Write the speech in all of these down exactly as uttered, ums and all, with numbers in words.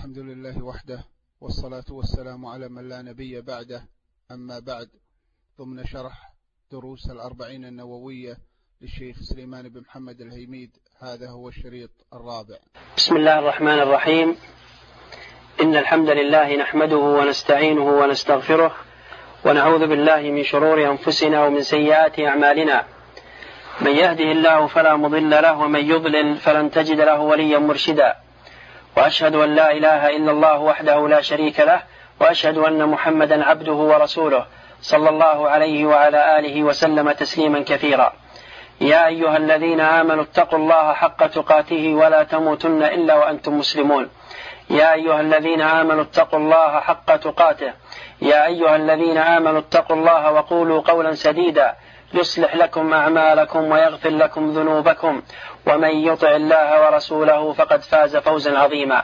الحمد لله وحده، والصلاة والسلام على من لا نبي بعده. أما بعد، ضمن شرح دروس الأربعين النووية للشيخ سليمان بن محمد الهيميد، هذا هو الشريط الرابع. بسم الله الرحمن الرحيم. إن الحمد لله نحمده ونستعينه ونستغفره، ونعوذ بالله من شرور أنفسنا ومن سيئات أعمالنا. من يهده الله فلا مضل له، ومن يضلل فلن تجد له وليا مرشدا. وأشهد أن لا إله إلا الله وحده لا شريك له، وأشهد أن محمدا عبده ورسوله صلى الله عليه وعلى آله وسلم تسليما كثيرا. يا أيها الذين آمنوا اتقوا الله حق تقاته ولا تموتن إلا وأنتم مسلمون. يا أيها الذين آمنوا اتقوا الله حق تقاته. يا أيها الذين آمنوا اتقوا الله وقولوا قولا سديدا يصلح لكم أعمالكم ويغفر لكم ذنوبكم، ومن يطع الله ورسوله فقد فاز فوزا عظيما.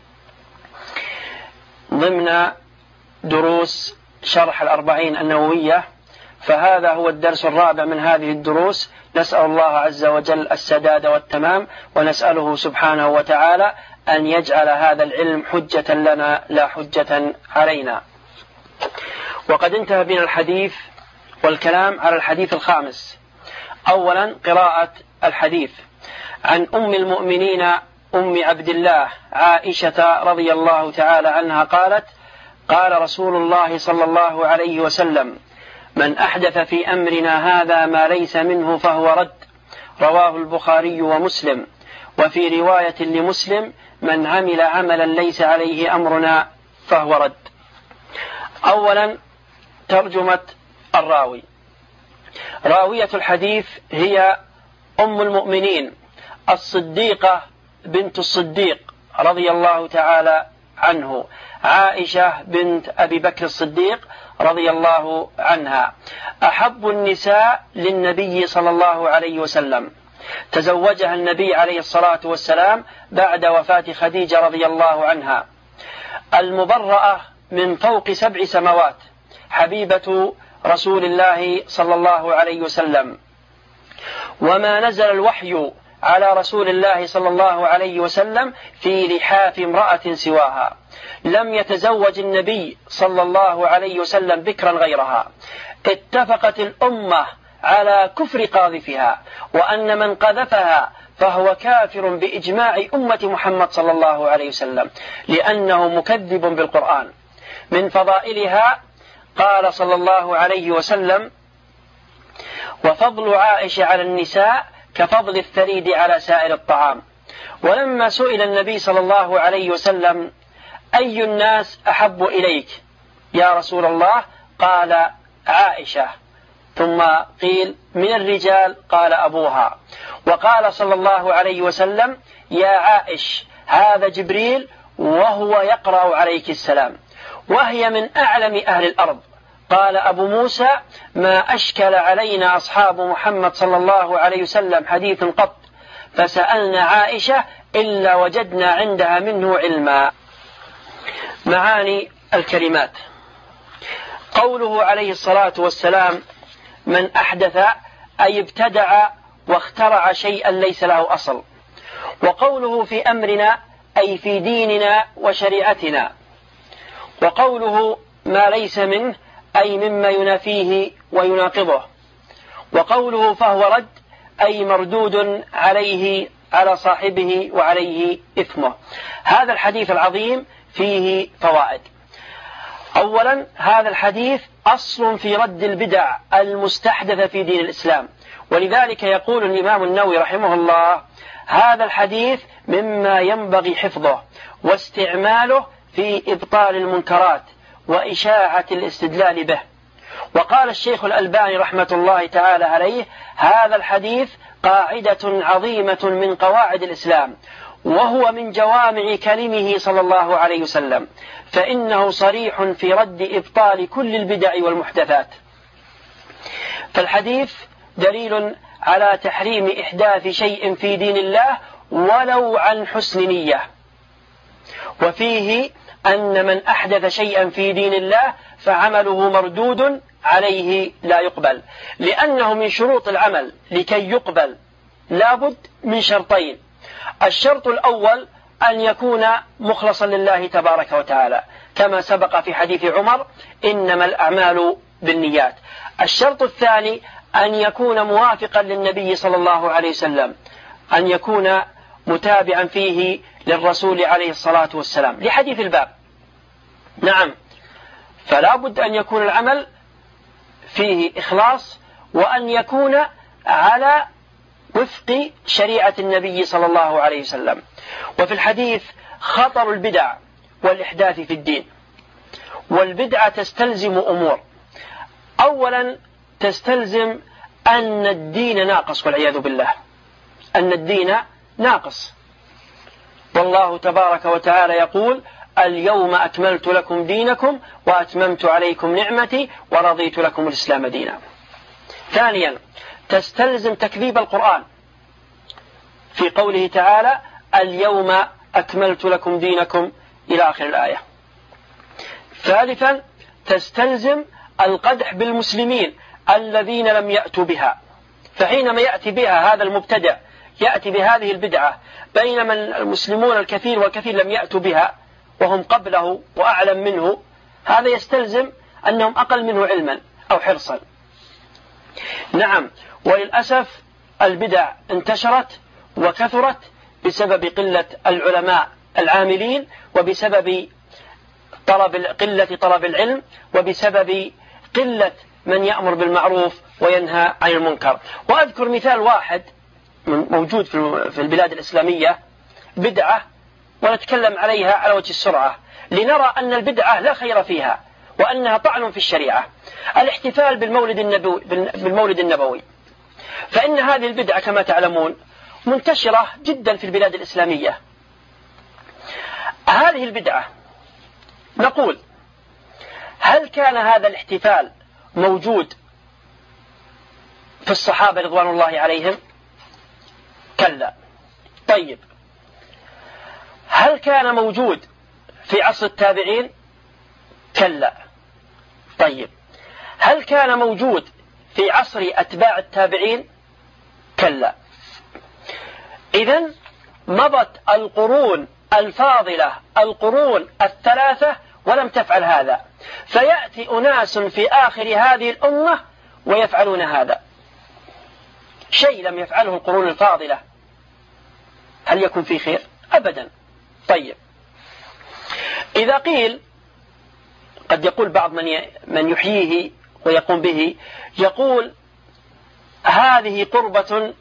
ضمن دروس شرح الأربعين النووية، فهذا هو الدرس الرابع من هذه الدروس. نسأل الله عز وجل السداد والتمام، ونسأله سبحانه وتعالى أن يجعل هذا العلم حجة لنا لا حجة علينا. وقد انتهى بنا الحديث والكلام على الحديث الخامس. أولا قراءة الحديث عن أم المؤمنين أم عبد الله عائشة رضي الله تعالى عنها قالت: قال رسول الله صلى الله عليه وسلم: من أحدث في أمرنا هذا ما ليس منه فهو رد. رواه البخاري ومسلم. وفي رواية لمسلم: من عمل عملا ليس عليه أمرنا فهو رد. أولا ترجمة الراوي. راوية الحديث هي أم المؤمنين الصديقة بنت الصديق رضي الله تعالى عنه، عائشة بنت أبي بكر الصديق رضي الله عنها، أحب النساء للنبي صلى الله عليه وسلم. تزوجها النبي عليه الصلاة والسلام بعد وفاة خديجة رضي الله عنها، المبرأة من فوق سبع سماوات، حبيبة رسول الله صلى الله عليه وسلم. وما نزل الوحي على رسول الله صلى الله عليه وسلم في لحاف امرأة سواها. لم يتزوج النبي صلى الله عليه وسلم بكرا غيرها. اتفقت الأمة على كفر قاذفها، وأن من قذفها فهو كافر بإجماع أمة محمد صلى الله عليه وسلم، لأنه مكذب بالقرآن. من فضائلها قال صلى الله عليه وسلم: وفضل عائشة على النساء كفضل الثريد على سائر الطعام. ولما سئل النبي صلى الله عليه وسلم: أي الناس أحب إليك يا رسول الله؟ قال: عائشة. ثم قيل: من الرجال؟ قال: أبوها. وقال صلى الله عليه وسلم: يا عائش، هذا جبريل وهو يقرأ عليك السلام، وهي من أعلم أهل الأرض. قال أبو موسى: ما أشكل علينا أصحاب محمد صلى الله عليه وسلم حديث قط، فسألنا عائشة إلا وجدنا عندها منه علما. معاني الكلمات: قوله عليه الصلاة والسلام: من أحدث، أي ابتدع واخترع شيئا ليس له أصل. وقوله في أمرنا، أي في ديننا وشريعتنا. وقوله ما ليس منه، أي مما ينافيه ويناقضه. وقوله فهو رد، أي مردود عليه على صاحبه وعليه إثمه. هذا الحديث العظيم فيه فوائد. أولا، هذا الحديث أصل في رد البدع المستحدثة في دين الإسلام، ولذلك يقول الإمام النووي رحمه الله: هذا الحديث مما ينبغي حفظه واستعماله في إبطال المنكرات وإشاعة الاستدلال به. وقال الشيخ الألباني رحمة الله تعالى عليه: هذا الحديث قاعدة عظيمة من قواعد الإسلام، وهو من جوامع كلمه صلى الله عليه وسلم، فإنه صريح في رد إبطال كل البدع والمحدثات. فالحديث دليل على تحريم إحداث شيء في دين الله ولو عن حسن نية. وفيه أن من أحدث شيئا في دين الله فعمله مردود عليه لا يقبل، لأنه من شروط العمل لكي يقبل لابد من شرطين: الشرط الأول أن يكون مخلصا لله تبارك وتعالى كما سبق في حديث عمر إنما الأعمال بالنيات. الشرط الثاني أن يكون موافقا للنبي صلى الله عليه وسلم، أن يكون متابعا فيه للرسول عليه الصلاة والسلام لحديث الباب. نعم، فلا بد أن يكون العمل فيه إخلاص، وأن يكون على وفق شريعة النبي صلى الله عليه وسلم. وفي الحديث خطر البدع والإحداث في الدين. والبدعة تستلزم أمور. أولا تستلزم أن الدين ناقص والعياذ بالله، أن الدين ناقص. والله تبارك وتعالى يقول اليوم أكملت لكم دينكم وأتممت عليكم نعمتي ورضيت لكم الإسلام دينا. ثانيا تستلزم تكذيب القرآن في قوله تعالى اليوم أكملت لكم دينكم إلى آخر الآية. ثالثا تستلزم القدح بالمسلمين الذين لم يأتوا بها، فحينما يأتي بها هذا المبتدع يأتي بهذه البدعة بينما المسلمون الكثير والكثير لم يأتوا بها وهم قبله وأعلم منه، هذا يستلزم أنهم أقل منه علما أو حرصا. نعم، وللأسف البدع انتشرت وكثرت بسبب قلة العلماء العاملين، وبسبب طلب قلة طلب العلم، وبسبب قلة من يأمر بالمعروف وينهى عن المنكر. وأذكر مثال واحد موجود في البلاد الإسلامية، بدعة، ونتكلم عليها على وجه السرعة لنرى أن البدعة لا خير فيها وأنها طعن في الشريعة. الاحتفال بالمولد النبوي, بالمولد النبوي، فإن هذه البدعة كما تعلمون منتشرة جدا في البلاد الإسلامية. هذه البدعة نقول هل كان هذا الاحتفال موجود في الصحابة رضوان الله عليهم؟ كلا. طيب، هل كان موجود في عصر التابعين؟ كلا. طيب، هل كان موجود في عصر أتباع التابعين؟ كلا. إذن مضت القرون الفاضلة، القرون الثلاثة، ولم تفعل هذا، فيأتي أناس في آخر هذه الأمة ويفعلون هذا شيء لم يفعله القرون الفاضلة، هل يكون في خير؟ أبدا. طيب، إذا قيل، قد يقول بعض من من يحييه ويقوم به، يقول هذه قربة،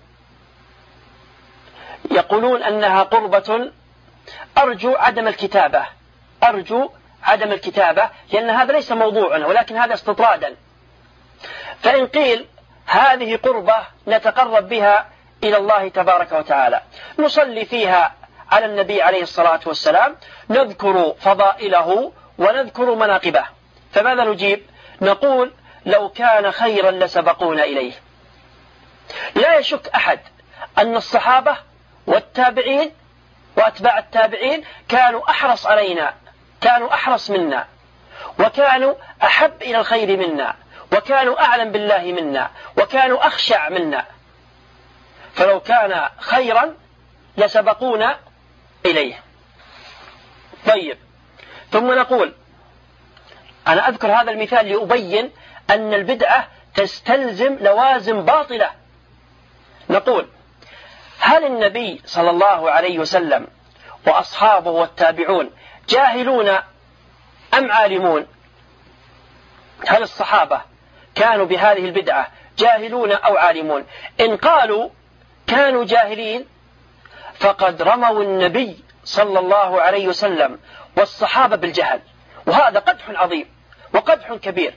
يقولون أنها قربة، أرجو عدم الكتابة، أرجو عدم الكتابة، لأن هذا ليس موضوعنا ولكن هذا استطرادا. فإن قيل هذه قربة نتقرب بها إلى الله تبارك وتعالى، نصلي فيها على النبي عليه الصلاة والسلام، نذكر فضائله ونذكر مناقبه، فماذا نجيب؟ نقول لو كان خيرا لسبقونا إليه. لا يشك أحد أن الصحابة والتابعين وأتباع التابعين كانوا أحرص علينا، كانوا أحرص منا، وكانوا أحب إلى الخير منا، وكانوا أعلم بالله منا، وكانوا أخشع منا، فلو كان خيرا لسبقونا إليه. طيب، ثم نقول، أنا أذكر هذا المثال لأبين أن البدعة تستلزم لوازم باطلة. نقول هل النبي صلى الله عليه وسلم وأصحابه والتابعون جاهلون أم عالمون؟ هل الصحابة كانوا بهذه البدعة جاهلون أو عالمون؟ إن قالوا كانوا جاهلين فقد رموا النبي صلى الله عليه وسلم والصحابة بالجهل، وهذا قدح عظيم وقدح كبير.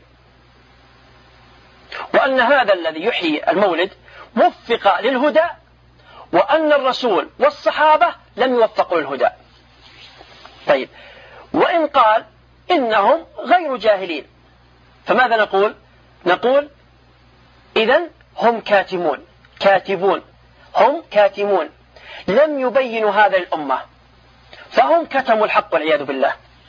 وأن هذا الذي يحيي المولد وفق للهدى، وأن الرسول والصحابة لم يوفقوا للهدى. طيب، وإن قال إنهم غير جاهلين فماذا نقول؟ نقول إذن هم كاتمون، كاتبون، هم كاتمون، لم يبينوا هذا الأمة، فهم كتموا الحق والعياذ بالله.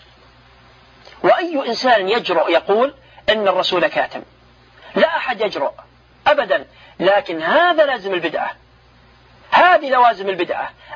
وأي إنسان يجرؤ يقول إن الرسول كاتم؟ لا أحد يجرؤ أبدا. لكن هذا لازم البدعة، هذه لوازم البدعة،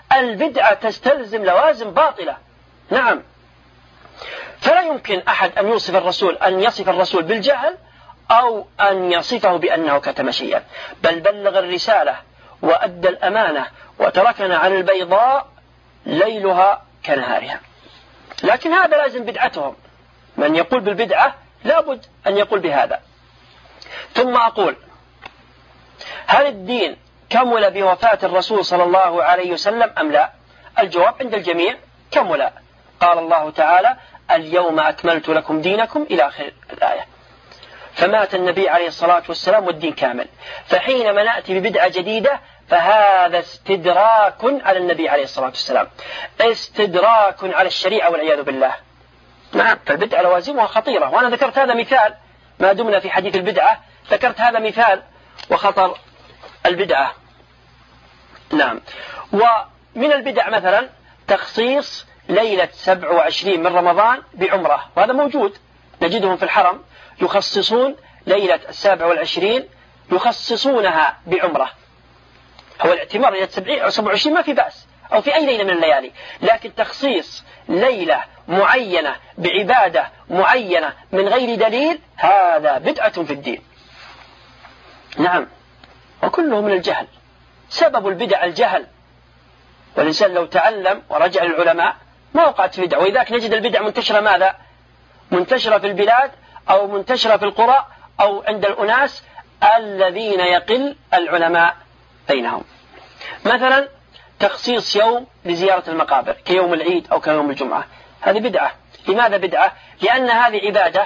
البدعة تستلزم لوازم باطلة. نعم، فلا يمكن أحد أن يوصف الرسول أن يصف الرسول بالجهل أو أن يصفه بأنه كتم شيئا، بل بلغ الرسالة وأدى الأمانة وتركنا على البيضاء ليلها كنهارها. لكن هذا لازم بدعتهم، من يقول بالبدعة لابد أن يقول بهذا. ثم أقول: هل الدين كمل بوفاة الرسول صلى الله عليه وسلم أم لا؟ الجواب عند الجميع: كمل. قال الله تعالى: اليوم أكملت لكم دينكم إلى آخر الآية. فمات النبي عليه الصلاة والسلام والدين كامل. فحينما نأتي ببدعة جديدة فهذا استدراك على النبي عليه الصلاة والسلام، استدراك على الشريعة والعياذ بالله. نعم، فالبدعة لوازمها خطيرة، وأنا ذكرت هذا مثال ما دمنا في حديث البدعة، ذكرت هذا مثال وخطر البدعة. نعم، ومن البدع مثلا تخصيص ليلة سبع وعشرين من رمضان بعمرة، وهذا موجود، نجدهم في الحرم يخصصون ليلة السابع والعشرين يخصصونها بعمرة. هو الاعتمار ليلة سبع وعشرين ما في بأس، أو في أي ليلة من الليالي، لكن تخصيص ليلة معينة بعبادة معينة من غير دليل هذا بدعة في الدين. نعم، وكله من الجهل. سبب البدع الجهل، والإنسان لو تعلم ورجع للعلماء ما وقعت في بدع. وإذاك نجد البدع منتشرة ماذا؟ منتشرة في البلاد أو منتشرة في القرى أو عند الأناس الذين يقل العلماء بينهم. مثلا تخصيص يوم لزيارة المقابر كيوم العيد أو كيوم الجمعة، هذه بدعة. لماذا بدعة؟ لأن هذه عبادة،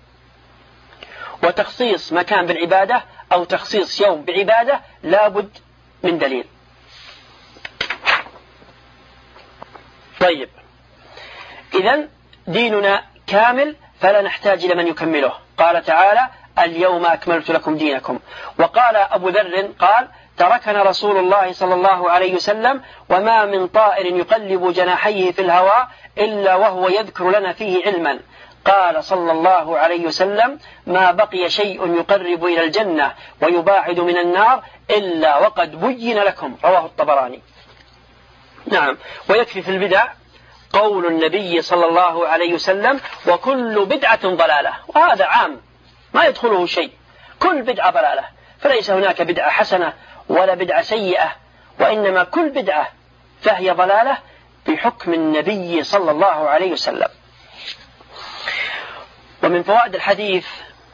وتخصيص مكان بالعبادة أو تخصيص يوم بعبادة لابد من دليل. طيب، إذن ديننا كامل فلا نحتاج إلى من يكمله. قال تعالى: اليوم أكملت لكم دينكم. وقال أبو ذر قال: تركنا رسول الله صلى الله عليه وسلم وما من طائر يقلب جناحيه في الهواء إلا وهو يذكر لنا فيه علما. قال صلى الله عليه وسلم: ما بقي شيء يقرب إلى الجنة ويباعد من النار إلا وقد بين لكم. رواه الطبراني. نعم، ويكفي في البدع قول النبي صلى الله عليه وسلم: وكل بدعة ضلالة. وهذا عام ما يدخله شيء، كل بدعة ضلالة، فليس هناك بدعة حسنة ولا بدعة سيئة، وإنما كل بدعة فهي ضلالة بحكم النبي صلى الله عليه وسلم. ومن فوائد الحديث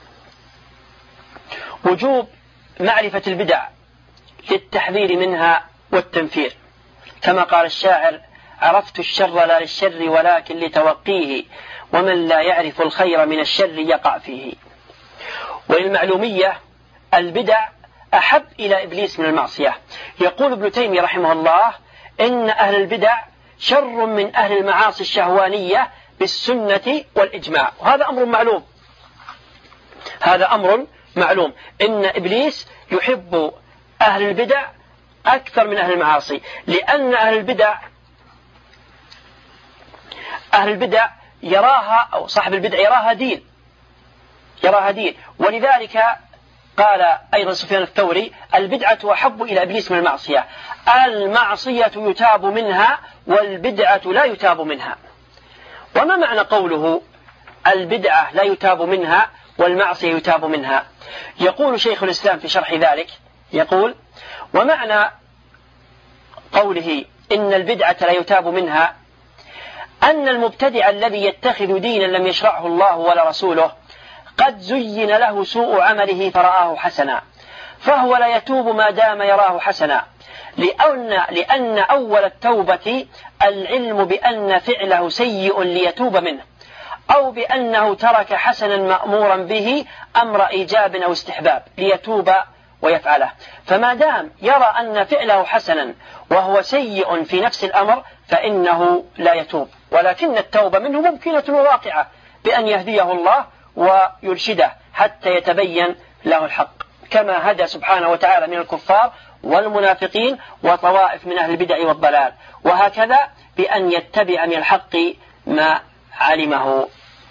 وجوب معرفة البدع للتحذير منها والتنفير، كما قال الشاعر: عرفت الشر لا للشر ولكن لتوقيه، ومن لا يعرف الخير من الشر يقع فيه. وللمعلومية البدع أحب إلى إبليس من المعصية. يقول ابن تيمية رحمه الله: إن أهل البدع شر من أهل المعاصي الشهوانية بالسنة والإجماع. وهذا أمر معلوم، هذا أمر معلوم إن إبليس يحب أهل البدع أكثر من أهل المعاصي، لأن أهل البدع أهل البدع يراها، أو صاحب البدع يراها دين، يراها دين. ولذلك قال أيضا سفيان الثوري: البدعة أحب إلى إبليس من المعصية. المعصية يتاب منها والبدعة لا يتاب منها. وما معنى قوله البدعة لا يتاب منها والمعصية يتاب منها؟ يقول شيخ الإسلام في شرح ذلك، يقول: ومعنى قوله إن البدعة لا يتاب منها أن المبتدع الذي يتخذ دينا لم يشرعه الله ولا رسوله قد زين له سوء عمله فرآه حسنا، فهو لا يتوب ما دام يراه حسنا، لأن, لأن أول التوبة العلم بأن فعله سيء ليتوب منه، أو بأنه ترك حسنا مأمورا به أمر إيجاب أو استحباب ليتوب ويفعله. فما دام يرى أن فعله حسنا وهو سيء في نفس الأمر فإنه لا يتوب، ولكن التوبة منه ممكنة وواقعة بأن يهديه الله ويرشده حتى يتبين له الحق، كما هدى سبحانه وتعالى من الكفار والمنافقين وطوائف من أهل البدع والضلال، وهكذا بأن يتبع من الحق ما علمه.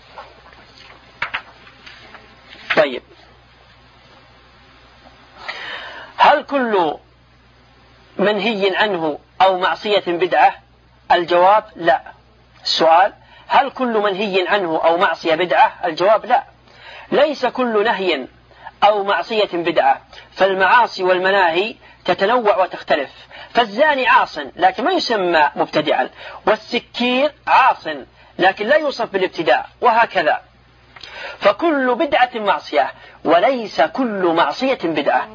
طيب، هل كل منهي عنه أو معصية بدعة؟ الجواب لا. السؤال: هل كل منهي عنه أو معصية بدعة؟ الجواب لا، ليس كل نهي أو معصية بدعة، فالمعاصي والمناهي تتنوع وتختلف. فالزاني عاص لكن ما يسمى مبتدعا، والسكير عاص لكن لا يوصف بالابتداع، وهكذا. فكل بدعة معصية وليس كل معصية بدعة.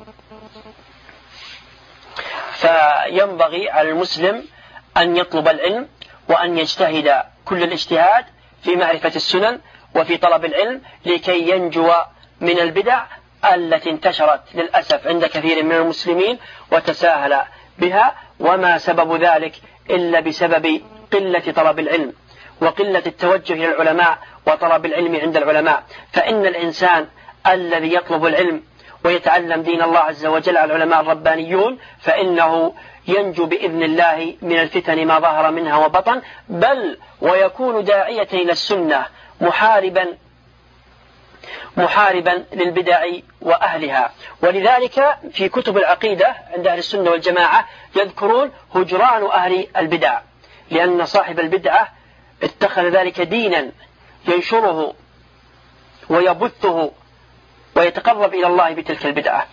فينبغي على المسلم أن يطلب العلم وأن يجتهد كل الاجتهاد في معرفة السنن وفي طلب العلم لكي ينجو من البدع التي انتشرت للأسف عند كثير من المسلمين وتساهل بها، وما سبب ذلك إلا بسبب قلة طلب العلم وقلة التوجه إلى العلماء وطلب العلم عند العلماء. فإن الإنسان الذي يطلب العلم ويتعلم دين الله عز وجل على العلماء الربانيون فإنه ينجو بإذن الله من الفتن ما ظهر منها وبطن، بل ويكون داعية إلى السنة محاربا محاربا للبدع وأهلها. ولذلك في كتب العقيدة عند أهل السنة والجماعة يذكرون هجران أهل البدع، لأن صاحب البدعة اتخذ ذلك دينا ينشره ويبثه ويتقرب إلى الله بتلك البدعة.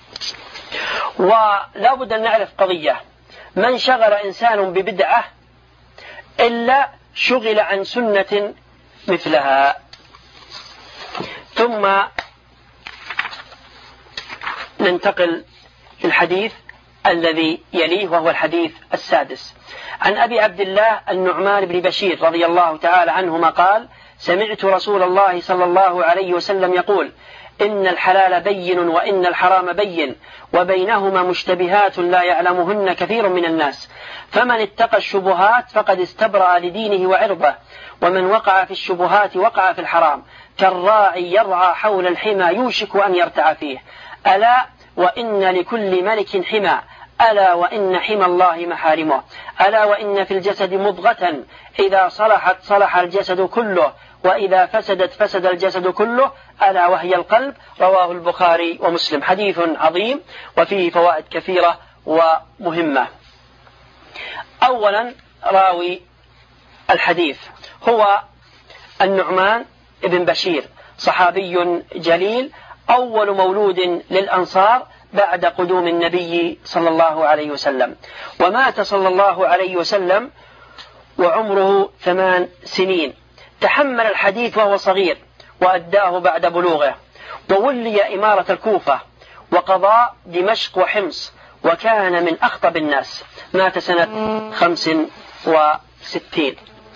ولا بد أن نعرف قضية: من شغل إنسان ببدعة إلا شغل عن سنة مثلها. ثم ننتقل للحديث الذي يليه وهو الحديث السادس. عن أبي عبد الله النعمان بن بشير رضي الله تعالى عنهما قال: سمعت رسول الله صلى الله عليه وسلم يقول: إن الحلال بين وإن الحرام بين وبينهما مشتبهات لا يعلمهن كثير من الناس، فمن اتقى الشبهات فقد استبرأ لدينه وعرضه، ومن وقع في الشبهات وقع في الحرام، كالراعي يرعى حول الحمى يوشك أن يرتع فيه. ألا وإن لكل ملك حمى، ألا وإن حمى الله محارمه، ألا وإن في الجسد مضغة إذا صلحت صلح الجسد كله، وإذا فسدت فسد الجسد كله، ألا وهي القلب. رواه البخاري ومسلم. حديث عظيم وفيه فوائد كثيرة ومهمة. أولا، راوي الحديث هو النعمان بن بشير، صحابي جليل، أول مولود للأنصار بعد قدوم النبي صلى الله عليه وسلم، ومات صلى الله عليه وسلم وعمره ثمان سنين. تحمل الحديث وهو صغير وأداه بعد بلوغه، وولي إمارة الكوفة وقضى دمشق وحمص، وكان من أخطب الناس. مات سنة خمس وستين.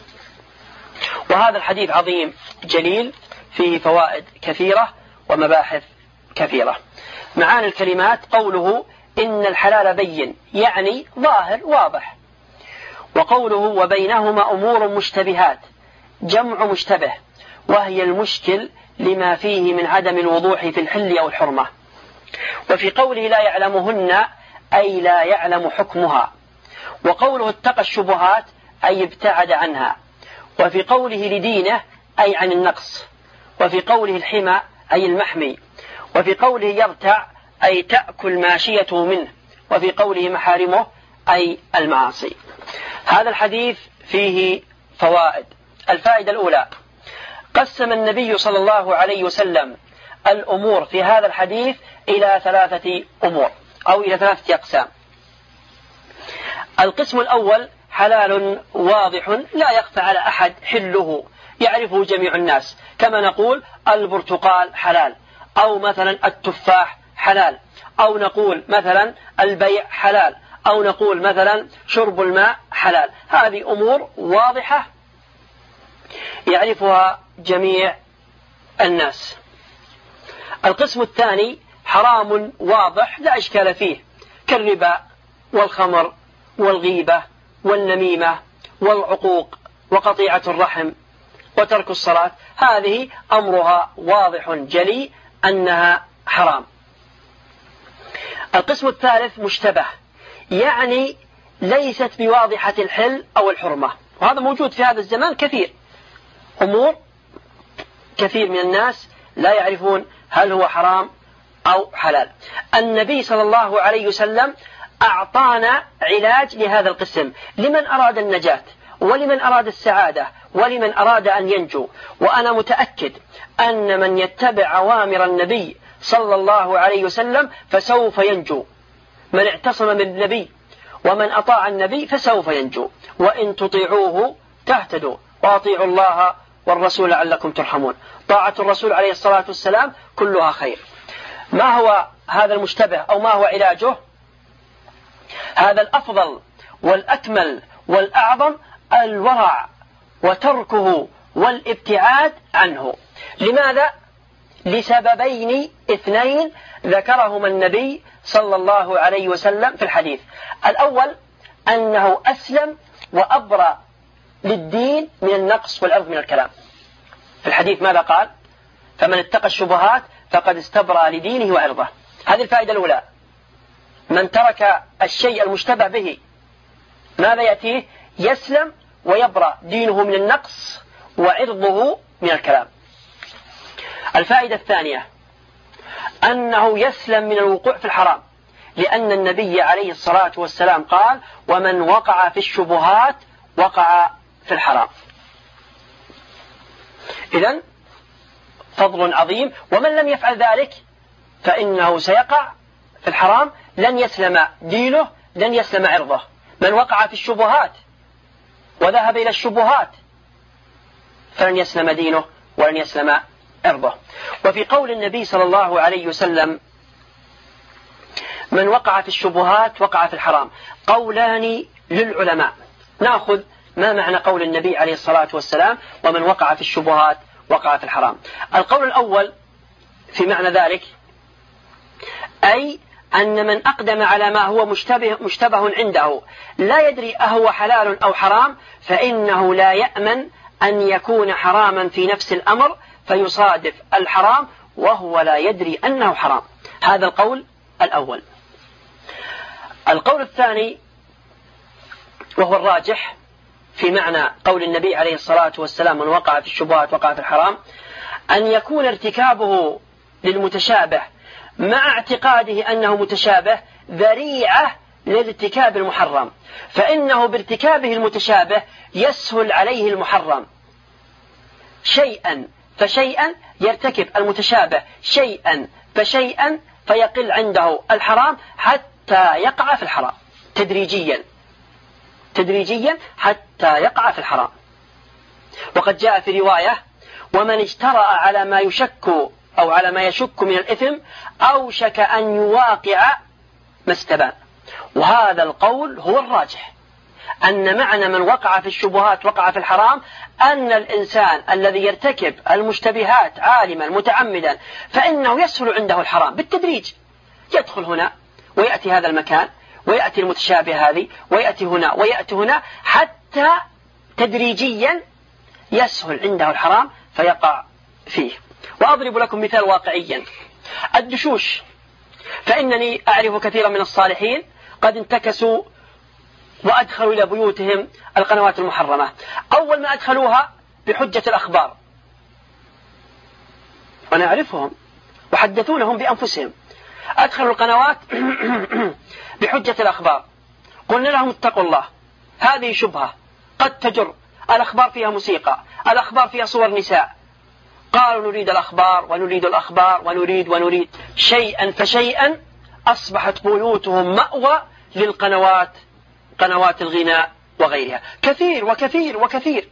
وهذا الحديث عظيم جليل فيه فوائد كثيرة ومباحث كثيرة. معاني الكلمات: قوله إن الحلال بين يعني ظاهر واضح، وقوله وبينهما أمور مشتبهات جمع مشتبه، وهي المشكل لما فيه من عدم الوضوح في الحل أو الحرمة. وفي قوله لا يعلمهن أي لا يعلم حكمها، وقوله اتقى الشبهات أي ابتعد عنها، وفي قوله لدينه أي عن النقص، وفي قوله الحمى أي المحمي، وفي قوله يرتع أي تأكل ماشيته منه، وفي قوله محارمه أي المعاصي. هذا الحديث فيه فوائد. الفائدة الأولى: قسم النبي صلى الله عليه وسلم الأمور في هذا الحديث إلى ثلاثة أمور أو إلى ثلاثة أقسام. القسم الأول حلال واضح لا يخفى على أحد حله، يعرفه جميع الناس، كما نقول البرتقال حلال، أو مثلا التفاح حلال، أو نقول مثلا البيع حلال، أو نقول مثلا شرب الماء حلال. هذه أمور واضحة يعرفها جميع الناس. القسم الثاني حرام واضح لا إشكال فيه، كالربا والخمر والغيبة والنميمة والعقوق وقطيعة الرحم وترك الصلاة. هذه أمرها واضح جلي أنها حرام. القسم الثالث مشتبه، يعني ليست بواضحة الحل أو الحرمة، وهذا موجود في هذا الزمان كثير. أمور كثير من الناس لا يعرفون هل هو حرام أو حلال. النبي صلى الله عليه وسلم أعطانا علاج لهذا القسم لمن أراد النجاة ولمن أراد السعادة ولمن أراد أن ينجو. وأنا متأكد أن من يتبع أوامر النبي صلى الله عليه وسلم فسوف ينجو، من اعتصم بالنبي ومن أطاع النبي فسوف ينجو، وإن تطيعوه تهتدوا، وأطيعوا الله والرسول لعلكم ترحمون. طاعة الرسول عليه الصلاة والسلام كلها خير. ما هو هذا المشتبه أو ما هو علاجه؟ هذا الأفضل والأكمل والأعظم الورع وتركه والابتعاد عنه. لماذا؟ لسببين اثنين ذكرهما النبي صلى الله عليه وسلم في الحديث. الأول أنه أسلم وأبرأ للدين من النقص والعرض من الكلام. في الحديث ماذا قال؟ فمن اتقى الشبهات فقد استبرأ لدينه وعرضه. هذه الفائدة الأولى. من ترك الشيء المشتبه به ماذا يأتيه؟ يسلم ويبرأ دينه من النقص وعرضه من الكلام. الفائدة الثانية أنه يسلم من الوقوع في الحرام، لأن النبي عليه الصلاة والسلام قال: ومن وقع في الشبهات وقع في الحرام. إذن فضل عظيم، ومن لم يفعل ذلك فإنه سيقع في الحرام، لن يسلم دينه، لن يسلم عرضه. من وقع في الشبهات وذهب إلى الشبهات فلن يسلم دينه ولن يسلم عرضه. وفي قول النبي صلى الله عليه وسلم: من وقع في الشبهات وقع في الحرام، قولان للعلماء. نأخذ ما معنى قول النبي عليه الصلاة والسلام: ومن وقع في الشبهات وقع في الحرام. القول الأول في معنى ذلك أي أن من أقدم على ما هو مشتبه, مشتبه عنده لا يدري أهو حلال أو حرام، فإنه لا يأمن أن يكون حراما في نفس الأمر فيصادف الحرام وهو لا يدري أنه حرام. هذا القول الأول. القول الثاني وهو الراجح في معنى قول النبي عليه الصلاة والسلام: من وقع في الشبهات وقع في الحرام، أن يكون ارتكابه للمتشابه مع اعتقاده أنه متشابه ذريعة لارتكاب المحرم، فإنه بارتكابه المتشابه يسهل عليه المحرم. شيئا فشيئا يرتكب المتشابه شيئا فشيئا فيقل عنده الحرام حتى يقع في الحرام تدريجيا تدريجيا حتى يقع في الحرام. وقد جاء في رواية: ومن اجترأ على ما يشك أو على ما يشك من الإثم أوشك أن يواقع ما استبان. وهذا القول هو الراجح، أن معنى من وقع في الشبهات وقع في الحرام أن الإنسان الذي يرتكب المشتبهات عالما متعمدا فإنه يسهل عنده الحرام بالتدريج، يدخل هنا ويأتي هذا المكان ويأتي المتشابه هذه ويأتي هنا ويأتي هنا حتى تدريجيا يسهل عنده الحرام فيقع فيه. وأضرب لكم مثال واقعيا: الدشوش. فإنني أعرف كثيرا من الصالحين قد انتكسوا وأدخلوا إلى بيوتهم القنوات المحرمة. أول ما أدخلوها بحجة الأخبار، وأنا أعرفهم وحدثونهم بأنفسهم، أدخلوا القنوات بحجة الأخبار. قلنا لهم: اتقوا الله، هذه شبهة قد تجر، الأخبار فيها موسيقى، الأخبار فيها صور نساء. قالوا: نريد الأخبار ونريد الأخبار ونريد ونريد. شيئا فشيئا أصبحت بيوتهم مأوى للقنوات، قنوات الغناء وغيرها، كثير وكثير وكثير.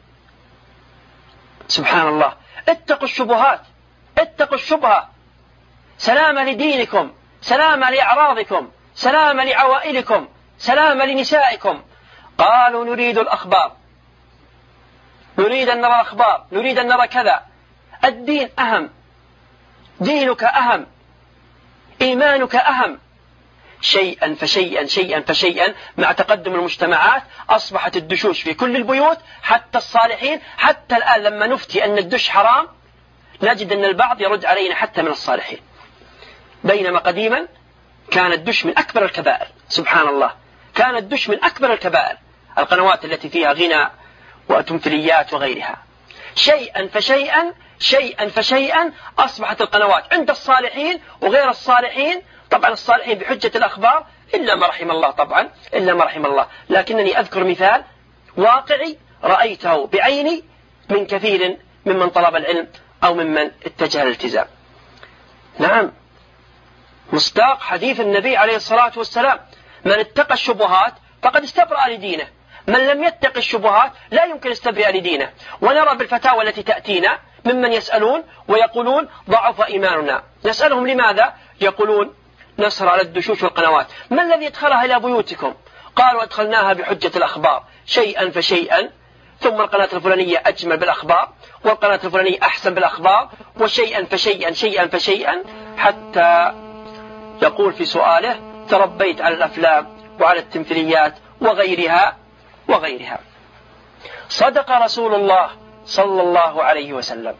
سبحان الله. اتقوا الشبهات، اتقوا الشبهة. سلام لدينكم، سلام لأعراضكم، سلام لعوائلكم، سلام لنسائكم. قالوا: نريد الأخبار، نريد أن نرى الأخبار، نريد أن نرى كذا. الدين أهم، دينك أهم، إيمانك أهم. شيئا فشيئا شيئا فشيئا مع تقدم المجتمعات أصبحت الدشوش في كل البيوت، حتى الصالحين. حتى الآن لما نفتي أن الدش حرام نجد أن البعض يرد علينا حتى من الصالحين، بينما قديما كان الدش من أكبر الكبائر. سبحان الله، كان الدش من أكبر الكبائر، القنوات التي فيها غنى وتمثيليات وغيرها. شيئا فشيئا شيئا فشيئا أصبحت القنوات عند الصالحين وغير الصالحين. طبعا الصالحين بحجة الأخبار إلا ما رحم الله طبعا، إلا ما رحم الله، لكنني أذكر مثال واقعي رأيته بعيني من كثير ممن طلب العلم أو ممن اتجه الالتزام. نعم، مصداق حديث النبي عليه الصلاة والسلام: من اتقى الشبهات فقد استبرأ لدينه، من لم يتق الشبهات لا يمكن استبرأ لدينه. ونرى بالفتاوى التي تأتينا ممن يسألون ويقولون ضعف إيماننا، نسألهم لماذا؟ يقولون نصر على الدشوش والقنوات. ما الذي ادخلها إلى بيوتكم؟ قالوا ادخلناها بحجة الأخبار شيئا فشيئا، ثم القناة الفلانية أجمل بالأخبار، والقناة الفلانية أحسن بالأخبار، وشيئا فشيئا شيئا فشيئا، حتى يقول في سؤاله: تربيت على الأفلام وعلى التمثيليات وغيرها وغيرها. صدق رسول الله صلى الله عليه وسلم.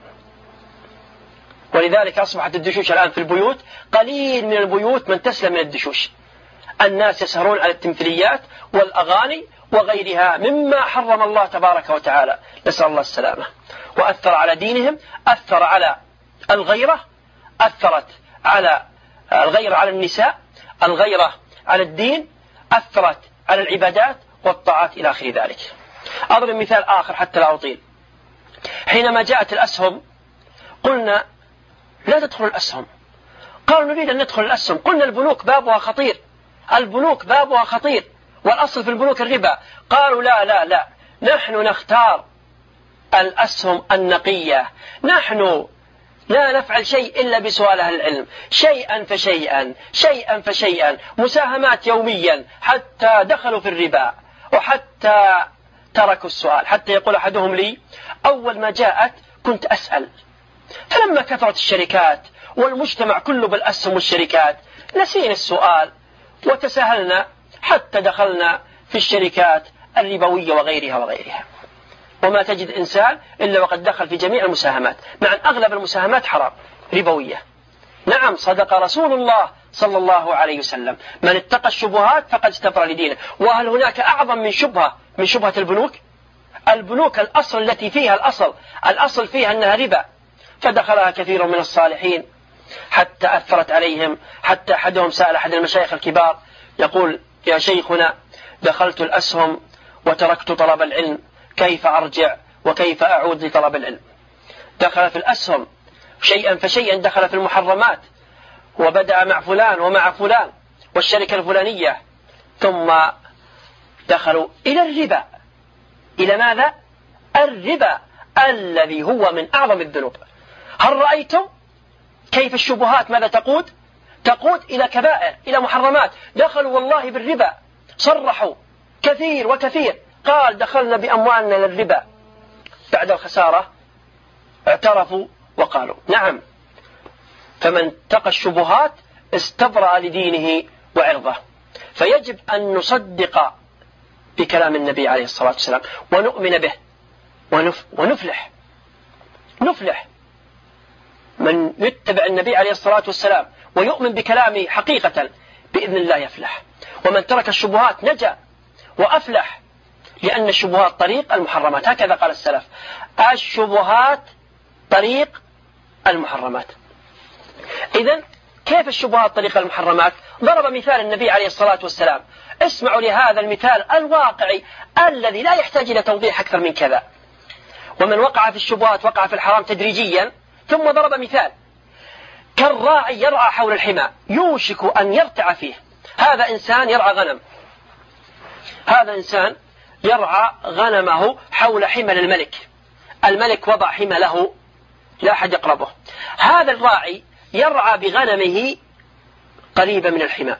ولذلك أصبحت الدشوش الآن في البيوت، قليل من البيوت من تسلم من الدشوش. الناس يسهرون على التمثيليات والأغاني وغيرها مما حرم الله تبارك وتعالى، نسأل الله السلامة. وأثر على دينهم، أثر على الغيرة، أثرت على الغيرة على النساء، الغيرة على الدين، أثرت على العبادات والطاعات إلى آخر ذلك. أضرب مثال آخر حتى لا أطيل. حينما جاءت الأسهم قلنا لا تدخل الأسهم، قالوا نريد أن ندخل الأسهم، قلنا البنوك بابها خطير، البنوك بابها خطير، والأصل في البنوك الربا. قالوا لا لا لا، نحن نختار الأسهم النقية، نحن لا نفعل شيء إلا بسؤال أهل العلم، شيئا فشيئا شيئا فشيئا، مساهمات يوميا، حتى دخلوا في الربا وحتى تركوا السؤال. حتى يقول أحدهم لي: أول ما جاءت كنت أسأل، فلما كثرت الشركات والمجتمع كله بالأسهم والشركات نسينا السؤال وتساهلنا حتى دخلنا في الشركات الربوية وغيرها وغيرها. وما تجد إنسان إلا وقد دخل في جميع المساهمات، مع أن أغلب المساهمات حرام ربوية. نعم، صدق رسول الله صلى الله عليه وسلم: من اتقى الشبهات فقد استبرأ لدينه. وهل هناك أعظم من شبهة من شبهة البنوك؟ البنوك الأصل التي فيها الأصل الأصل فيها أنها ربا، فدخلها كثير من الصالحين حتى أثرت عليهم، حتى أحدهم سأل أحد المشايخ الكبار يقول: يا شيخنا، دخلت الأسهم وتركت طلب العلم، كيف أرجع وكيف أعود لطلب العلم؟ دخل في الأسهم شيئا فشيئا، دخل في المحرمات، وبدأ مع فلان ومع فلان والشركة الفلانية، ثم دخلوا إلى الربا. إلى ماذا؟ الربا الذي هو من أعظم الذنوب. هل رأيتم كيف الشبهات ماذا تقود؟ تقود إلى كبائر، إلى محرمات. دخلوا والله بالربا، صرحوا كثير وكثير، قال دخلنا بأموالنا للربا. بعد الخسارة اعترفوا وقالوا نعم. فمن اتقى الشبهات استبرأ لدينه وعرضه. فيجب أن نصدق بكلام النبي عليه الصلاة والسلام ونؤمن به ونف ونفلح نفلح. من يتبع النبي عليه الصلاة والسلام ويؤمن بكلامه حقيقة بإذن الله يفلح. ومن ترك الشبهات نجا وأفلح، لأن الشبهات طريق المحرمات، هكذا قال السلف: الشبهات طريق المحرمات. إذن كيف الشبهات طريق المحرمات؟ ضرب مثال النبي عليه الصلاة والسلام. اسمعوا لهذا المثال الواقعي الذي لا يحتاج إلى توضيح أكثر من كذا. ومن وقع في الشبهات وقع في الحرام تدريجيا. ثم ضرب مثال: كالراعي يرعى حول الحمى يوشك أن يرتع فيه. هذا إنسان يرعى غنم، هذا إنسان يرعى غنمه حول حمى الملك. الملك وضع حمى له لا أحد يقربه. هذا الراعي يرعى بغنمه قريبا من الحمى.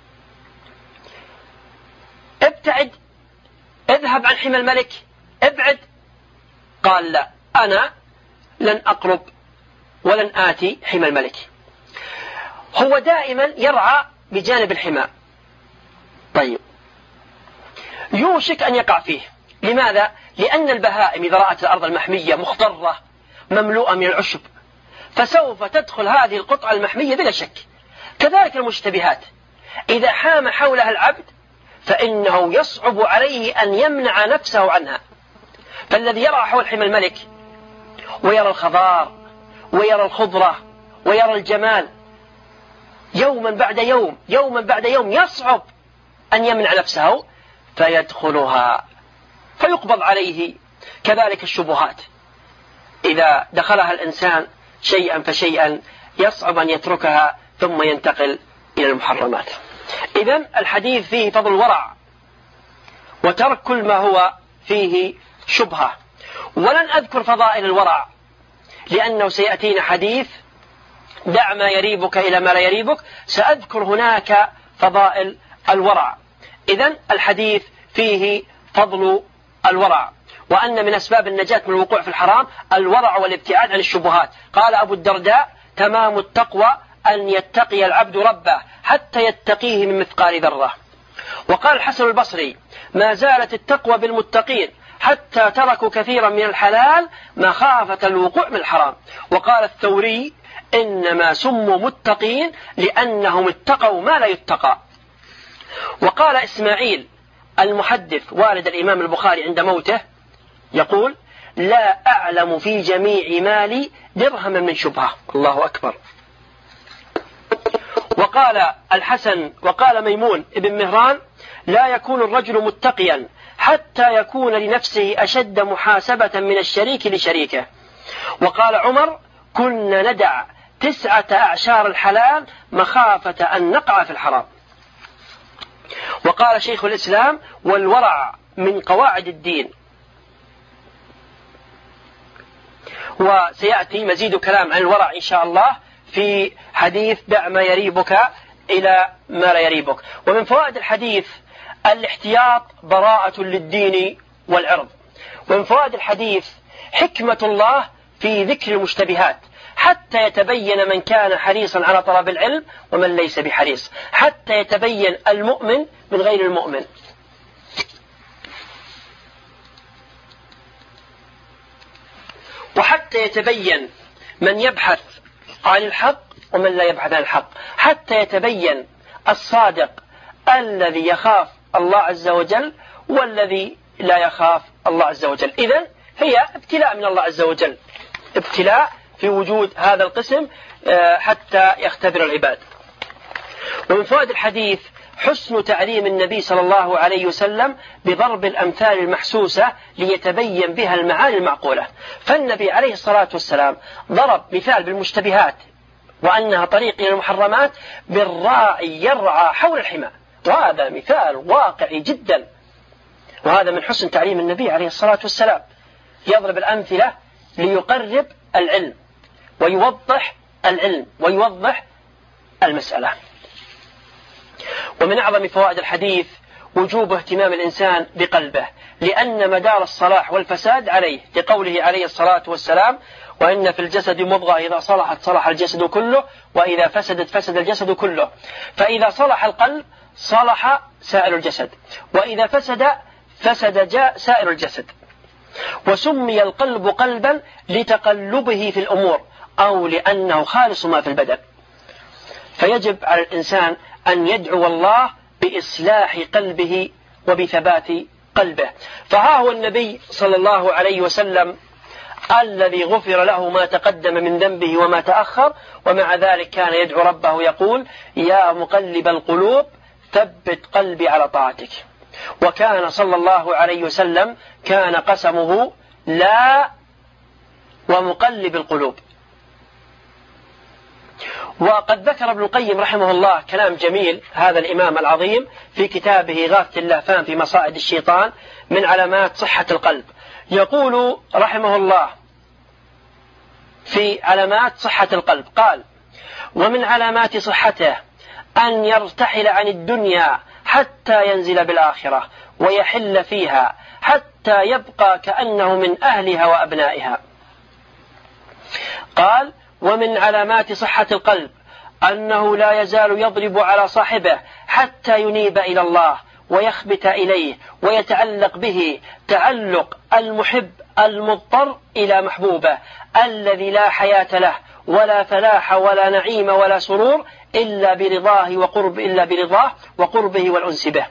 ابتعد، اذهب عن حمى الملك، ابعد. قال لا، أنا لن أقرب ولن آتي حمى الملك. هو دائما يرعى بجانب الحمى. طيب، يوشك أن يقع فيه. لماذا؟ لأن البهائم إذا رأت الأرض المحمية مخضرة مملوءة من العشب فسوف تدخل هذه القطعة المحمية بلا شك. كذلك المشتبهات إذا حام حولها العبد فإنه يصعب عليه أن يمنع نفسه عنها. فالذي يرعى حول حمى الملك ويرى الخضار ويرى الخضرة ويرى الجمال يوما بعد يوم يوما بعد يوم يصعب أن يمنع نفسه فيدخلها فيقبض عليه. كذلك الشبهات إذا دخلها الإنسان شيئا فشيئا يصعب أن يتركها ثم ينتقل إلى المحرمات. إذن الحديث فيه فضل الورع وترك كل ما هو فيه شبهة. ولن أذكر فضائل الورع لأنه سيأتينا حديث دع ما يريبك إلى ما لا يريبك، سأذكر هناك فضائل الورع. إذن الحديث فيه فضل الورع، وأن من أسباب النجاة من الوقوع في الحرام الورع والابتعاد عن الشبهات. قال أبو الدرداء تمام التقوى أن يتقي العبد ربه حتى يتقيه من مثقال ذرة. وقال الحسن البصري ما زالت التقوى بالمتقين حتى تركوا كثيرا من الحلال مخافة الوقوع من الحرام. وقال الثوري إنما سموا متقين لأنهم اتقوا ما لا يتقى. وقال إسماعيل المحدث والد الإمام البخاري عند موته يقول لا أعلم في جميع مالي درهما من شبهة. الله أكبر. وقال الحسن وقال ميمون ابن مهران لا يكون الرجل متقيا حتى يكون لنفسه أشد محاسبة من الشريك لشريكه. وقال عمر كنا ندع تسعة أعشار الحلال مخافة أن نقع في الحرام. وقال شيخ الإسلام والورع من قواعد الدين. وسيأتي مزيد كلام عن الورع إن شاء الله في حديث دع ما يريبك إلى ما لا يريبك. ومن فوائد الحديث الاحتياط براءة للدين والعرض. ومن فوائد الحديث حكمة الله في ذكر المشتبهات حتى يتبين من كان حريصا على طلب العلم ومن ليس بحريص، حتى يتبين المؤمن من غير المؤمن. وحتى يتبين من يبحث عن الحق ومن لا يبحث عن الحق، حتى يتبين الصادق الذي يخاف الله عز وجل والذي لا يخاف الله عز وجل. إذن هي ابتلاء من الله عز وجل، ابتلاء في وجود هذا القسم حتى يختبر العباد. ومن فوائد الحديث حسن تعليم النبي صلى الله عليه وسلم بضرب الأمثال المحسوسة ليتبين بها المعاني المعقولة. فالنبي عليه الصلاة والسلام ضرب مثال بالمشتبهات وأنها طريق إلى المحرمات بالراعي يرعى حول الحمى، وهذا مثال واقعي جدا. وهذا من حسن تعليم النبي عليه الصلاة والسلام، يضرب الأمثلة ليقرب العلم ويوضح العلم ويوضح المسألة. ومن أعظم فوائد الحديث وجوب اهتمام الإنسان بقلبه، لأن مدار الصلاح والفساد عليه، لقوله عليه الصلاة والسلام وإن في الجسد مضغة إذا صلحت صلح الجسد كله وإذا فسدت فسد الجسد كله. فإذا صلح القلب صلح سائر الجسد، وإذا فسد فسد جاء سائر الجسد. وسمي القلب قلبا لتقلبه في الأمور أو لأنه خالص ما في البدن. فيجب على الإنسان أن يدعو الله بإصلاح قلبه وبثبات قلبه. فها هو النبي صلى الله عليه وسلم الذي غفر له ما تقدم من ذنبه وما تأخر، ومع ذلك كان يدعو ربه يقول يا مقلب القلوب ثبت قلبي على طاعتك. وكان صلى الله عليه وسلم كان قسمه لا ومقلب القلوب. وقد ذكر ابن القيم رحمه الله كلام جميل هذا الإمام العظيم في كتابه غاثة اللهفان في مصائد الشيطان من علامات صحة القلب. يقول رحمه الله في علامات صحة القلب قال ومن علامات صحته أن يرتحل عن الدنيا حتى ينزل بالآخرة ويحل فيها حتى يبقى كأنه من أهلها وأبنائها. قال ومن علامات صحة القلب أنه لا يزال يضرب على صاحبه حتى ينيب إلى الله ويخبت إليه ويتعلق به تعلق المحب المضطر إلى محبوبه الذي لا حياة له ولا فلاح ولا نعيم ولا سرور إلا برضاه وقرب إلا برضاه وقربه والأنس به.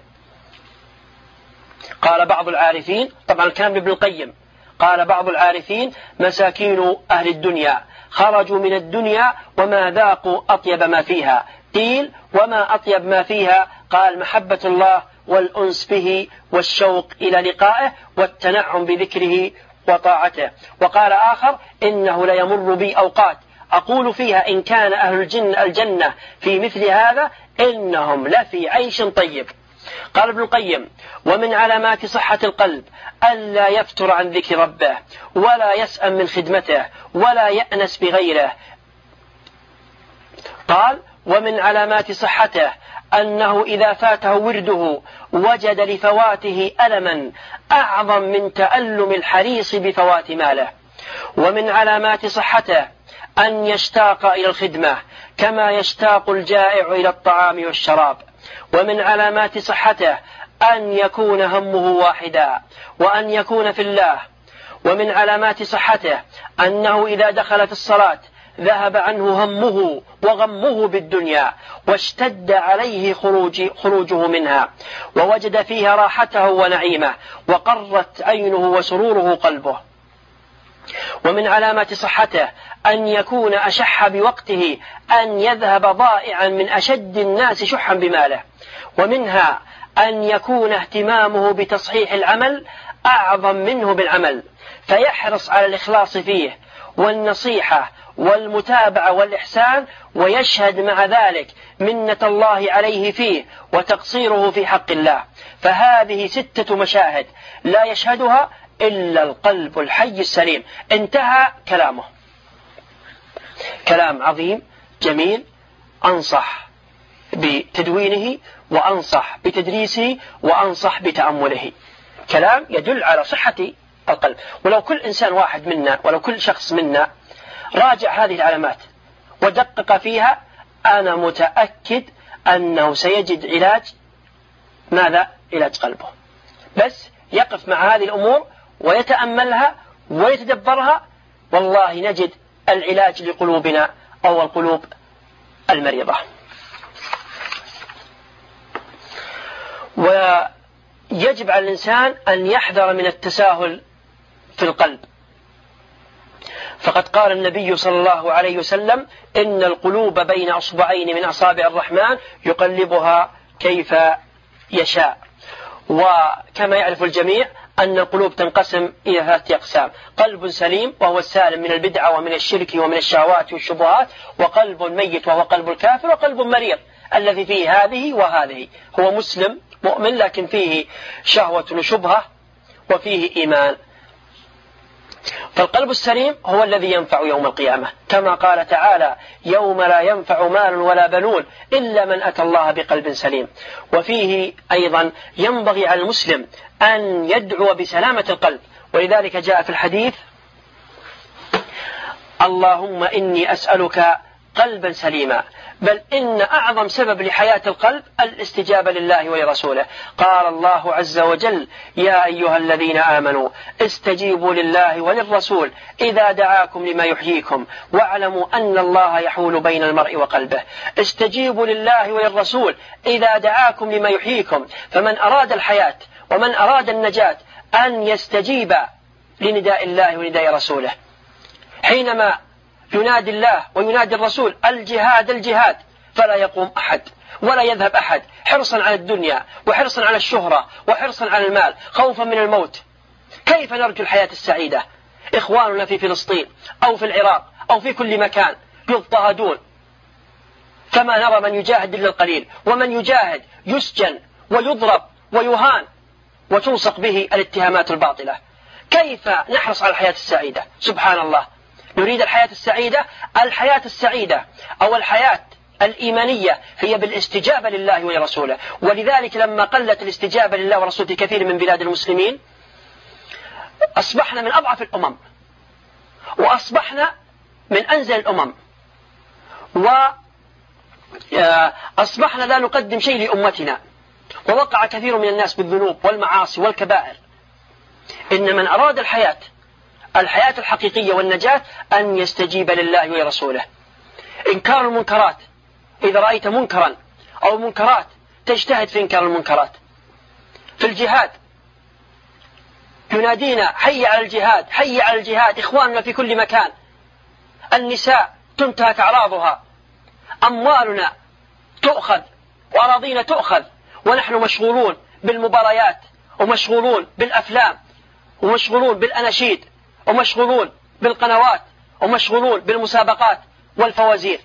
قال بعض العارفين، طبعا كان ابن القيم، قال بعض العارفين مساكين أهل الدنيا خرجوا من الدنيا وما ذاقوا أطيب ما فيها. قيل وما أطيب ما فيها؟ قال محبة الله والأنس به والشوق إلى لقائه والتنعم بذكره وطاعته. وقال آخر: إنه ليمر بي أوقات أقول فيها إن كان أهل الجنة, الجنة في مثل هذا إنهم لفي عيش طيب. قال ابن القيم: ومن علامات صحة القلب ألا يفتر عن ذكر ربه ولا يسأم من خدمته ولا يأنس بغيره. قال: ومن علامات صحته أنه إذا فاته ورده وجد لفواته ألما أعظم من تألم الحريص بفوات ماله. ومن علامات صحته أن يشتاق إلى الخدمة كما يشتاق الجائع إلى الطعام والشراب. ومن علامات صحته أن يكون همه واحدا وأن يكون في الله. ومن علامات صحته أنه إذا دخل في الصلاة ذهب عنه همه وغمه بالدنيا واشتد عليه خروج خروجه منها ووجد فيها راحته ونعيمه وقرت عينه وسروره قلبه. ومن علامات صحته أن يكون أشح بوقته أن يذهب ضائعا من أشد الناس شحا بماله. ومنها أن يكون اهتمامه بتصحيح العمل أعظم منه بالعمل فيحرص على الإخلاص فيه والنصيحة والمتابعة والإحسان ويشهد مع ذلك منة الله عليه فيه وتقصيره في حق الله. فهذه ستة مشاهد لا يشهدها إلا القلب الحي السليم. انتهى كلامه. كلام عظيم جميل، أنصح بتدوينه وأنصح بتدريسه وأنصح بتأمله. كلام يدل على صحة القلب. ولو كل إنسان واحد منا ولو كل شخص منا راجع هذه العلامات ودقق فيها أنا متأكد أنه سيجد علاج. ماذا؟ علاج قلبه. بس يقف مع هذه الأمور ويتأملها ويتدبرها والله نجد العلاج لقلوبنا أو القلوب المريضة. ويجب على الإنسان أن يحذر من التساهل في القلب، فقد قال النبي صلى الله عليه وسلم إن القلوب بين أصبعين من أصابع الرحمن يقلبها كيف يشاء. وكما يعرف الجميع أن القلوب تنقسم إلى ثلاثة أقسام: قلب سليم وهو السالم من البدعة ومن الشرك ومن الشهوات والشبهات، وقلب ميت وهو قلب الكافر، وقلب مريض الذي فيه هذه وهذه، هو مسلم مؤمن لكن فيه شهوة وشبهة وفيه إيمان. فالقلب السليم هو الذي ينفع يوم القيامة كما قال تعالى: يوم لا ينفع مال ولا بنون إلا من أتى الله بقلب سليم. وفيه أيضا ينبغي على المسلم أن يدعو بسلامة القلب، ولذلك جاء في الحديث: اللهم إني أسألك قلبا سليما. بل إن أعظم سبب لحياة القلب الاستجابة لله ولرسوله. قال الله عز وجل: يا أيها الذين آمنوا استجيبوا لله وللرسول إذا دعاكم لما يحييكم واعلموا أن الله يحول بين المرء وقلبه. استجيبوا لله وللرسول إذا دعاكم لما يحييكم. فمن أراد الحياة ومن أراد النجاة أن يستجيب لنداء الله ونداء رسوله. حينما ينادي الله وينادي الرسول الجهاد الجهاد فلا يقوم أحد ولا يذهب أحد حرصا على الدنيا وحرصا على الشهرة وحرصا على المال خوفا من الموت. كيف نرجو الحياة السعيدة؟ إخواننا في فلسطين أو في العراق أو في كل مكان يضطهدون، كما نرى من يجاهد إلا القليل، ومن يجاهد يسجن ويضرب ويهان وتلصق به الاتهامات الباطلة. كيف نحرص على الحياة السعيدة؟ سبحان الله، نريد الحياة السعيدة. الحياة السعيدة أو الحياة الإيمانية هي بالاستجابة لله ولرسوله. ولذلك لما قلت الاستجابة لله ورسوله في كثير من بلاد المسلمين أصبحنا من أضعف الأمم وأصبحنا من أنزل الأمم وأصبحنا لا نقدم شيء لأمتنا، ووقع كثير من الناس بالذنوب والمعاصي والكبائر. إن من أراد الحياة الحياة الحقيقية والنجاة أن يستجيب لله ولرسوله. إنكار المنكرات، إذا رأيت منكرا أو منكرات تجتهد في إنكار المنكرات. في الجهاد ينادينا حي على الجهاد حي على الجهاد، إخواننا في كل مكان. النساء تنتهك أعراضها، أموالنا تؤخذ وأراضينا تؤخذ ونحن مشغولون بالمباريات ومشغولون بالأفلام ومشغولون بالأناشيد ومشغولون بالقنوات ومشغولون بالمسابقات والفوازير.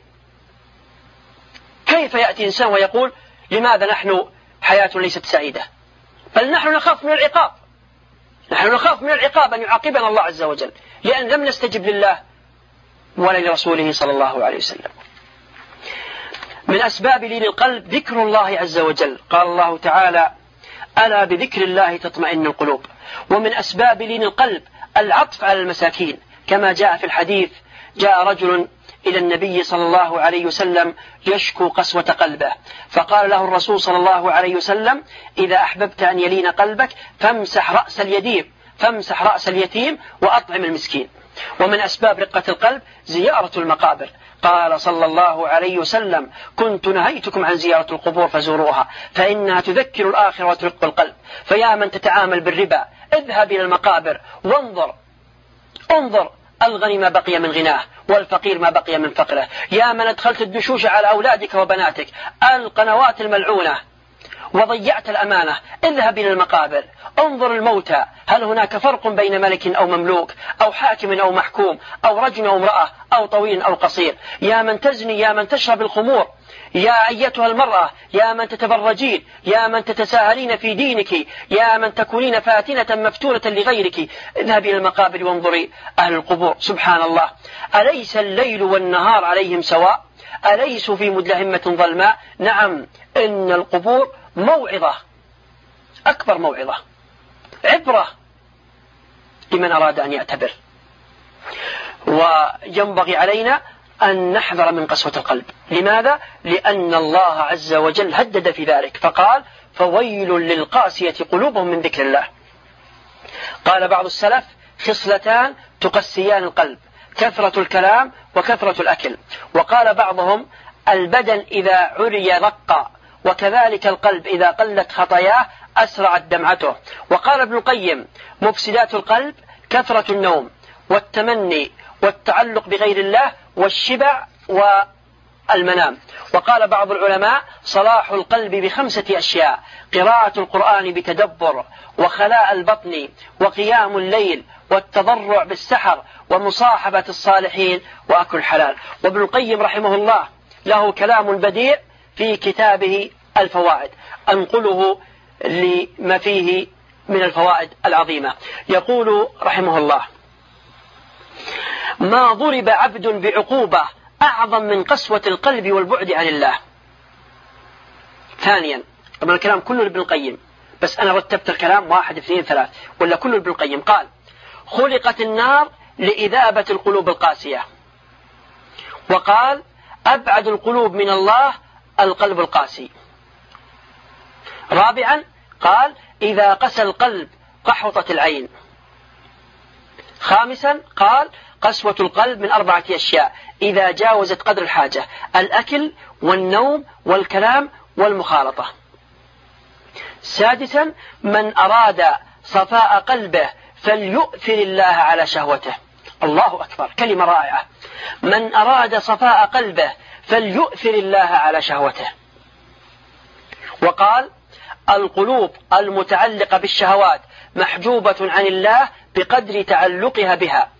كيف يأتي إنسان ويقول لماذا نحن حياة ليست سعيدة؟ بل نحن نخاف من العقاب، نحن نخاف من العقاب أن يعاقبنا الله عز وجل لأن لم نستجب لله ولا لرسوله صلى الله عليه وسلم. من أسباب لين القلب ذكر الله عز وجل، قال الله تعالى ألا بذكر الله تطمئن القلوب. ومن أسباب لين القلب العطف على المساكين، كما جاء في الحديث جاء رجل إلى النبي صلى الله عليه وسلم يشكو قسوة قلبه، فقال له الرسول صلى الله عليه وسلم إذا أحببت أن يلين قلبك فامسح رأس اليتيم فامسح رأس اليتيم وأطعم المسكين. ومن أسباب رقة القلب زيارة المقابر، قال صلى الله عليه وسلم كنت نهيتكم عن زيارة القبور فزوروها فإنها تذكر الآخرة وترق القلب. فيا من تتعامل بالربا اذهب إلى المقابر وانظر انظر الغني ما بقي من غناه والفقير ما بقي من فقره. يا من أدخلت الدشوش على أولادك وبناتك القنوات الملعونة وضيعت الأمانة اذهب إلى المقابر انظر الموتى هل هناك فرق بين ملك أو مملوك أو حاكم أو محكوم أو رجل أو امرأة أو طويل أو قصير. يا من تزني يا من تشرب الخمور يا أيتها المرأة يا من تتبرجين يا من تتساهلين في دينك يا من تكونين فاتنة مفتونة لغيرك اذهبي إلى المقابر وانظري أهل القبور. سبحان الله، أليس الليل والنهار عليهم سواء؟ أليسوا في مدلهمة ظلماء؟ نعم، إن القبور موعظة، أكبر موعظة، عبرة لمن أراد أن يعتبر. وينبغي علينا أن نحذر من قسوة القلب. لماذا؟ لأن الله عز وجل هدد في ذلك فقال فويل للقاسية قلوبهم من ذكر الله. قال بعض السلف خصلتان تقسيان القلب، كثرة الكلام وكثرة الأكل. وقال بعضهم البدن إذا عري رق، وكذلك القلب إذا قلت خطاياه أسرعت دمعته. وقال ابن القيم مفسدات القلب كثرة النوم والتمني والتعلق بغير الله والشبع والمنام. وقال بعض العلماء صلاح القلب بخمسة أشياء: قراءة القرآن بتدبر، وخلاء البطن، وقيام الليل، والتضرع بالسحر، ومصاحبة الصالحين، وأكل الحلال. وابن القيم رحمه الله له كلام بديع في كتابه الفوائد أنقله لما فيه من الفوائد العظيمة. يقول رحمه الله ما ضرب عبد بعقوبة أعظم من قسوة القلب والبعد عن الله. ثانيا، طبعا الكلام كله لابن القيم بس أنا رتبت الكلام واحد اثنين ثلاث ولا كله لابن القيم. قال خلقت النار لإذابة القلوب القاسية. وقال أبعد القلوب من الله القلب القاسي. رابعا قال إذا قسى القلب قحطت العين. خامسا قال قسوة القلب من أربعة أشياء إذا جاوزت قدر الحاجة: الأكل والنوم والكلام والمخالطة. سادسا من أراد صفاء قلبه فليؤثر الله على شهوته. الله أكبر، كلمة رائعة. من أراد صفاء قلبه فليؤثر الله على شهوته. وقال القلوب المتعلقة بالشهوات محجوبة عن الله بقدر تعلقها بها.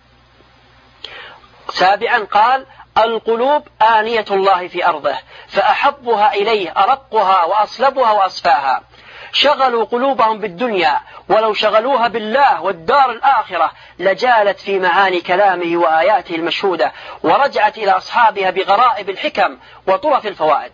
سابعا قال القلوب آنية الله في أرضه فأحبها إليه أرقها وأصلبها وأصفاها. شغلوا قلوبهم بالدنيا ولو شغلوها بالله والدار الآخرة لجالت في معاني كلامه وآياته المشهودة ورجعت إلى أصحابها بغرائب الحكم وطرف الفوائد.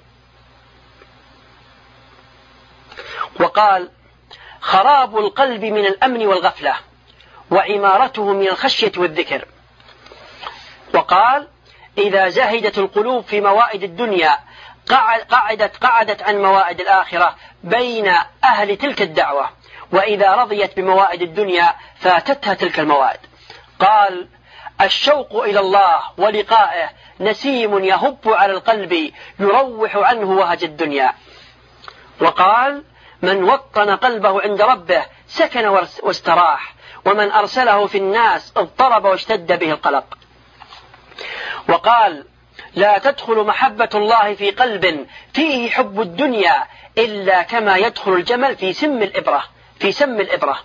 وقال خراب القلب من الأمن والغفلة وعمارته من الخشية والذكر. وقال إذا زهدت القلوب في موائد الدنيا قعدت قعدت عن موائد الآخرة بين أهل تلك الدعوة، وإذا رضيت بموائد الدنيا فاتتها تلك الموائد. قال الشوق إلى الله ولقائه نسيم يهب على القلب يروح عنه وهج الدنيا. وقال من وطن قلبه عند ربه سكن واستراح، ومن أرسله في الناس اضطرب واشتد به القلق. وقال لا تدخل محبة الله في قلب فيه حب الدنيا إلا كما يدخل الجمل في سم الإبرة في سم الإبرة.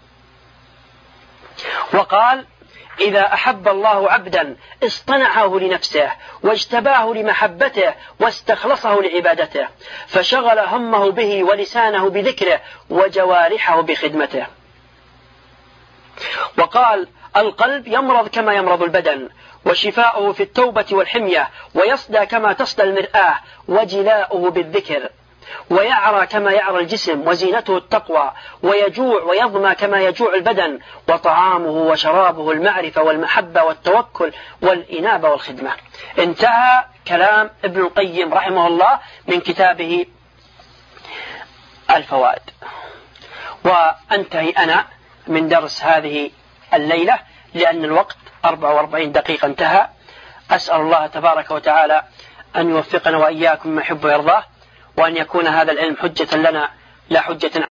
وقال: إذا أحب الله عبدا اصطنعه لنفسه واجتباه لمحبته واستخلصه لعبادته، فشغل همه به ولسانه بذكره وجوارحه بخدمته. وقال: القلب يمرض كما يمرض البدن، وشفاؤه في التوبة والحمية، ويصدى كما تصدى المرآة، وجلاؤه بالذكر، ويعرى كما يعرى الجسم، وزينته التقوى، ويجوع ويظمى كما يجوع البدن، وطعامه وشرابه المعرفة والمحبة والتوكل والإنابة والخدمة. انتهى كلام ابن القيم رحمه الله من كتابه الفوائد. وأنتهي أنا من درس هذه الليلة لأن الوقت أربع وأربعين دقيقة انتهى. أسأل الله تبارك وتعالى أن يوفقنا وإياكم ما يحب ويرضاه، وأن يكون هذا العلم حجة لنا لا حجة